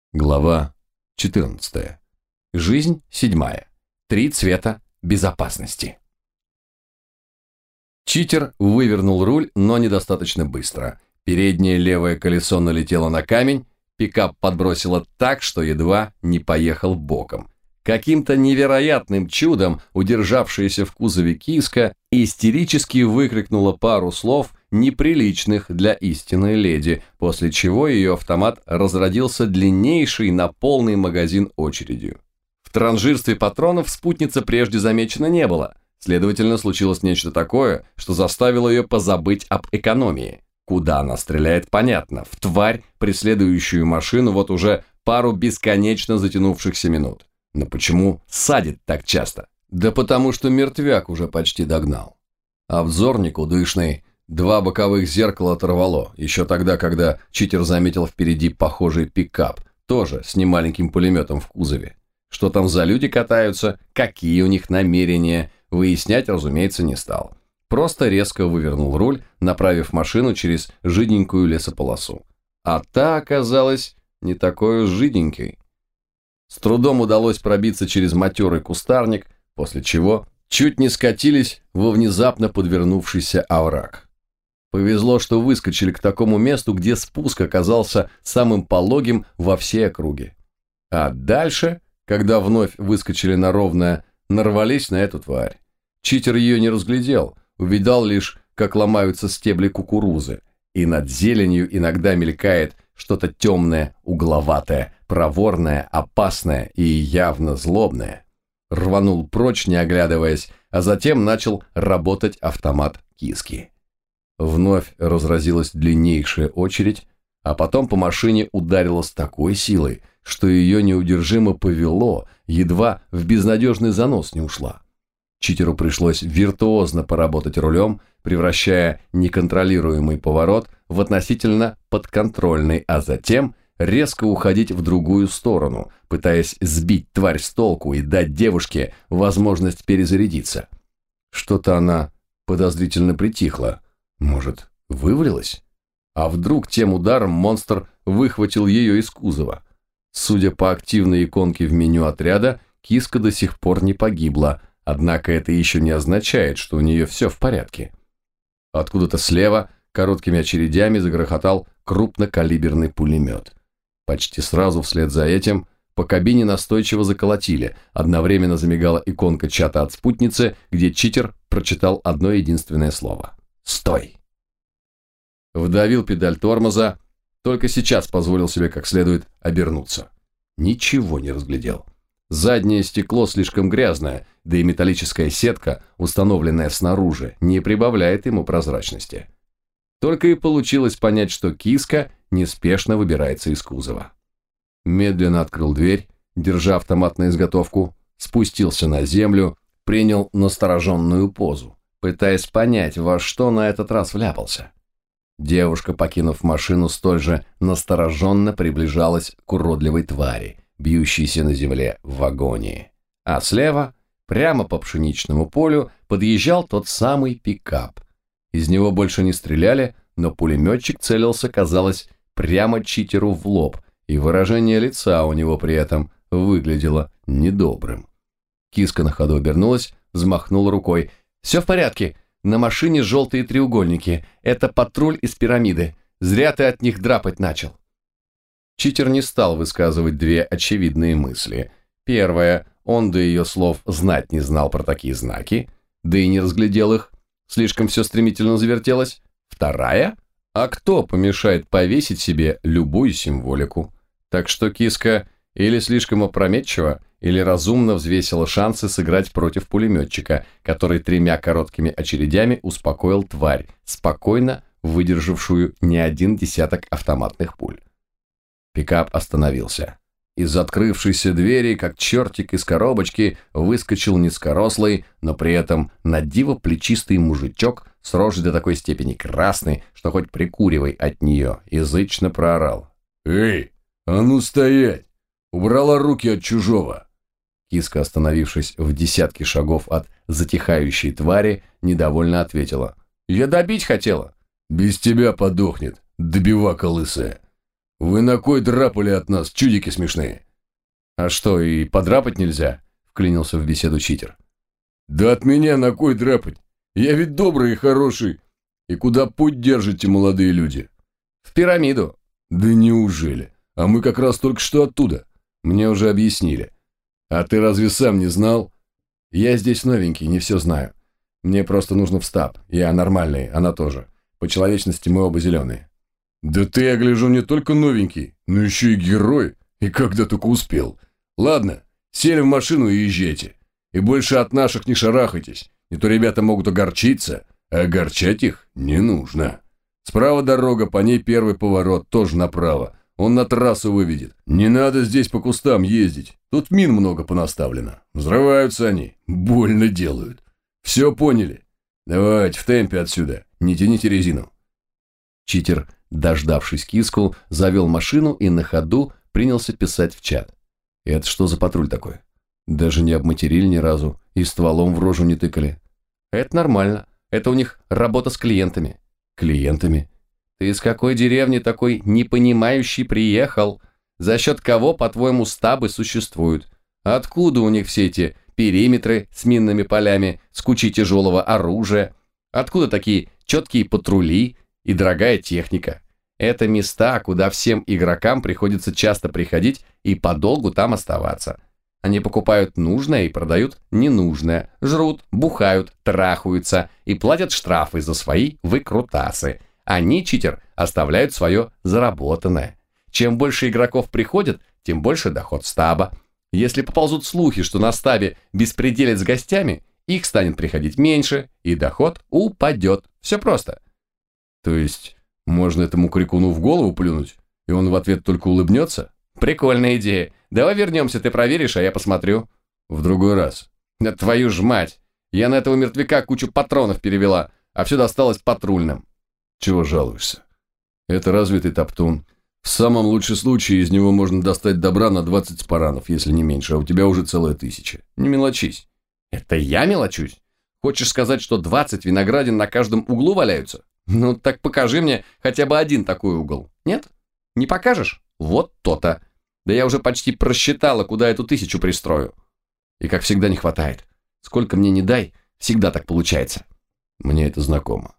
Глава 14. Жизнь 7. 3 цвета безопасности. Читер вывернул руль, но недостаточно быстро. Переднее левое колесо налетело на камень, пикап подбросило так, что едва не поехал боком. Каким-то невероятным чудом удержавшаяся в кузове киска истерически выкрикнула пару слов, неприличных для истинной леди, после чего ее автомат разродился длиннейшей на полный магазин очередью. В транжирстве патронов спутница прежде замечена не было, следовательно, случилось нечто такое, что заставило ее позабыть об экономии. Куда она стреляет, понятно, в тварь, преследующую машину вот уже пару бесконечно затянувшихся минут. Но почему садит так часто? Да потому что мертвяк уже почти догнал. Обзор никудышный, 2 боковых зеркала оторвало, еще тогда, когда читер заметил впереди похожий пикап, тоже с немаленьким пулеметом в кузове. Что там за люди катаются, какие у них намерения, выяснять, разумеется, не стал. Просто резко вывернул руль, направив машину через жиденькую лесополосу. А та оказалась не такой уж жиденькой. С трудом удалось пробиться через матерый кустарник, после чего чуть не скатились во внезапно подвернувшийся овраг. Повезло, что выскочили к такому месту, где спуск оказался самым пологим во всей округе. А дальше, когда вновь выскочили на ровное, нарвались на эту тварь. Читер ее не разглядел, увидал лишь, как ломаются стебли кукурузы, и над зеленью иногда мелькает что-то темное, угловатое, проворное, опасное и явно злобное. Рванул прочь, не оглядываясь, а затем начал работать автомат киски. Вновь разразилась длиннейшая очередь, а потом по машине ударило с такой силой, что ее неудержимо повело, едва в безнадежный занос не ушла. Читеру пришлось виртуозно поработать рулем, превращая неконтролируемый поворот в относительно подконтрольный, а затем резко уходить в другую сторону, пытаясь сбить тварь с толку и дать девушке возможность перезарядиться. Что-то она подозрительно притихла. Может, вывалилась? А вдруг тем ударом монстр выхватил ее из кузова? Судя по активной иконке в меню отряда, киска до сих пор не погибла, однако это еще не означает, что у нее все в порядке. Откуда-то слева короткими очередями загрохотал крупнокалиберный пулемет. Почти сразу вслед за этим по кабине настойчиво заколотили, одновременно замигала иконка чата от спутницы, где читер прочитал одно единственное слово – «Стой!». Вдавил педаль тормоза, только сейчас позволил себе как следует обернуться. Ничего не разглядел. Заднее стекло слишком грязное, да и металлическая сетка, установленная снаружи, не прибавляет ему прозрачности. Только и получилось понять, что киска неспешно выбирается из кузова. Медленно открыл дверь, держа автомат на изготовку, спустился на землю, принял настороженную позу, пытаясь понять, во что на этот раз вляпался. Девушка, покинув машину, столь же настороженно приближалась к уродливой твари, бьющейся на земле в агонии. А слева, прямо по пшеничному полю, подъезжал тот самый пикап. Из него больше не стреляли, но пулеметчик целился, казалось, прямо читеру в лоб, и выражение лица у него при этом выглядело недобрым. Киска на ходу обернулась, взмахнула рукой. «Все в порядке. На машине желтые треугольники. Это патруль из пирамиды. Зря ты от них драпать начал». Читер не стал высказывать 2 очевидные мысли. Первая, он до ее слов знать не знал про такие знаки, да и не разглядел их. Слишком все стремительно завертелось. Вторая, а кто помешает повесить себе любую символику? Так что киска или слишком опрометчива, или разумно взвесила шансы сыграть против пулеметчика, который 3 короткими очередями успокоил тварь, спокойно выдержавшую не 1 десяток автоматных пуль. Пикап остановился. Из открывшейся двери, как чертик из коробочки, выскочил низкорослый, но при этом на диво плечистый мужичок с рожей до такой степени красный, что хоть прикуривай от нее, язычно проорал. «Эй, а ну стоять! Убрала руки от чужого!» Киска, остановившись в десятке шагов от затихающей твари, недовольно ответила. «Я добить хотела». «Без тебя подохнет, добивака лысая». Вы на кой драпали от нас, чудики смешные? А что, и подрапать нельзя? Вклинился в беседу читер. Да от меня на кой драпать? Я ведь добрый и хороший. И куда путь держите, молодые люди? В пирамиду. Да неужели? А мы как раз только что оттуда. Мне уже объяснили. А ты разве сам не знал? Я здесь новенький, не все знаю. Мне просто нужно в стаб. Я нормальный, она тоже. По человечности мы оба зеленые. Да ты, я гляжу, не только новенький, но еще и герой. И когда только успел. Ладно, сели в машину и езжайте. И больше от наших не шарахайтесь. Не то ребята могут огорчиться, а огорчать их не нужно. Справа дорога, по ней первый поворот, тоже направо. Он на трассу выведет. Не надо здесь по кустам ездить. Тут мин много понаставлено. Взрываются они, больно делают. Все поняли? Давайте в темпе отсюда, не тяните резину. Читер, дождавшись киску, завел машину и на ходу принялся писать в чат. Это что за патруль такой? Даже не обматерили ни разу и стволом в рожу не тыкали. Это нормально. Это у них работа с клиентами. Клиентами? Ты из какой деревни такой непонимающий приехал? За счет кого, по-твоему, стабы существуют? Откуда у них все эти периметры с минными полями, с кучей тяжелого оружия? Откуда такие четкие патрули и дорогая техника? Это места, куда всем игрокам приходится часто приходить и подолгу там оставаться. Они покупают нужное и продают ненужное, жрут, бухают, трахаются и платят штрафы за свои выкрутасы. Они, читер, оставляют свое заработанное. Чем больше игроков приходит, тем больше доход стаба. Если поползут слухи, что на стабе беспределят с гостями, их станет приходить меньше, и доход упадет. Все просто. То есть, можно этому крикуну в голову плюнуть, и он в ответ только улыбнется? Прикольная идея. Давай вернемся, ты проверишь, а я посмотрю. В другой раз. Да твою ж мать. Я на этого мертвяка кучу патронов перевела, а все досталось патрульным. Чего жалуешься? Это развитый топтун. В самом лучшем случае из него можно достать добра на 20 спаранов, если не меньше, а у тебя уже целая 1000. Не мелочись. Это я мелочусь? Хочешь сказать, что 20 виноградин на каждом углу валяются? Ну так покажи мне хотя бы один такой угол. Нет? Не покажешь? Вот то-то. Да я уже почти просчитала, куда эту 1000 пристрою. И как всегда не хватает. Сколько мне не дай, всегда так получается. Мне это знакомо.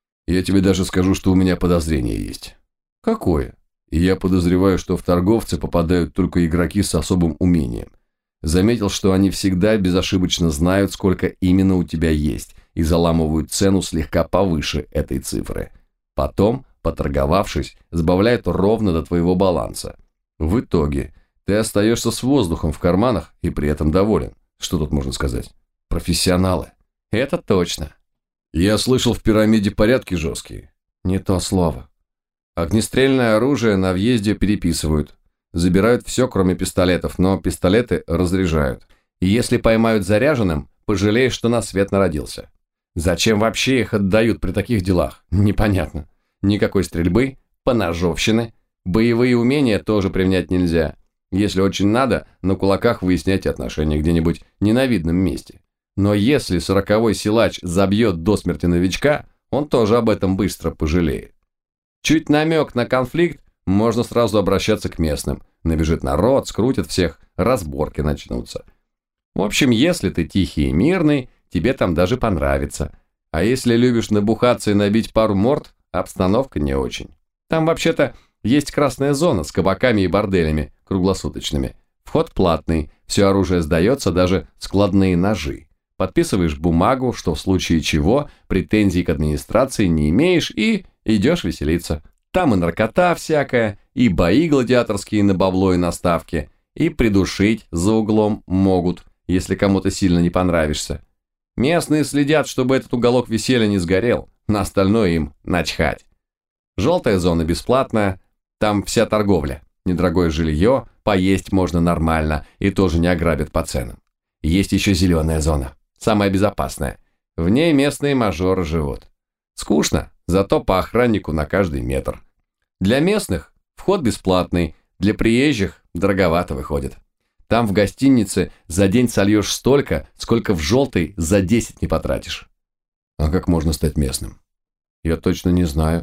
Я тебе даже скажу, что у меня подозрение есть. Какое? Я подозреваю, что в торговцы попадают только игроки с особым умением. Заметил, что они всегда безошибочно знают, сколько именно у тебя есть, и заламывают цену слегка повыше этой цифры. Потом, поторговавшись, сбавляют ровно до твоего баланса. В итоге ты остаешься с воздухом в карманах и при этом доволен. Что тут можно сказать? Профессионалы. Это точно. Я слышал, в пирамиде порядки жесткие. Не то слово. Огнестрельное оружие на въезде переписывают. Забирают все, кроме пистолетов, но пистолеты разряжают. И если поймают заряженным, пожалеешь, что на свет народился. Зачем вообще их отдают при таких делах? Непонятно. Никакой стрельбы, поножовщины. Боевые умения тоже применять нельзя. Если очень надо, на кулаках выясняйте отношения где-нибудь не на видном месте. Но если 40-й силач забьет до смерти новичка, он тоже об этом быстро пожалеет. Чуть намек на конфликт, можно сразу обращаться к местным. Набежит народ, скрутят всех, разборки начнутся. В общем, если ты тихий и мирный, тебе там даже понравится. А если любишь набухаться и набить пару морд, обстановка не очень. Там вообще-то есть красная зона с кабаками и борделями круглосуточными. Вход платный, все оружие сдается, даже складные ножи. Подписываешь бумагу, что в случае чего претензий к администрации не имеешь, и идешь веселиться. Там и наркота всякая, и бои гладиаторские на бабло и на ставки, и придушить за углом могут, если кому-то сильно не понравишься. Местные следят, чтобы этот уголок веселья не сгорел, на остальное им начхать. Желтая зона бесплатная, там вся торговля, недорогое жилье, поесть можно нормально и тоже не ограбят по ценам. Есть еще зеленая зона, самая безопасная. В ней местные мажоры живут. Скучно, зато по охраннику на каждый метр. Для местных вход бесплатный, для приезжих дороговато выходит. Там в гостинице за день сольешь столько, сколько в желтой за 10 не потратишь. А как можно стать местным? Я точно не знаю.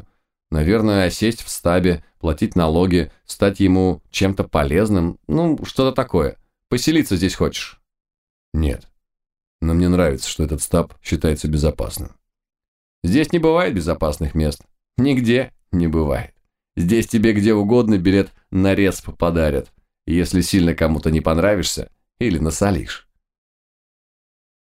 Наверное, осесть в стабе, платить налоги, стать ему чем-то полезным, ну, что-то такое. Поселиться здесь хочешь? Нет. Но мне нравится, что этот стаб считается безопасным. Здесь не бывает безопасных мест. Нигде не бывает. Здесь тебе где угодно билет на респ подарят, если сильно кому-то не понравишься или насолишь.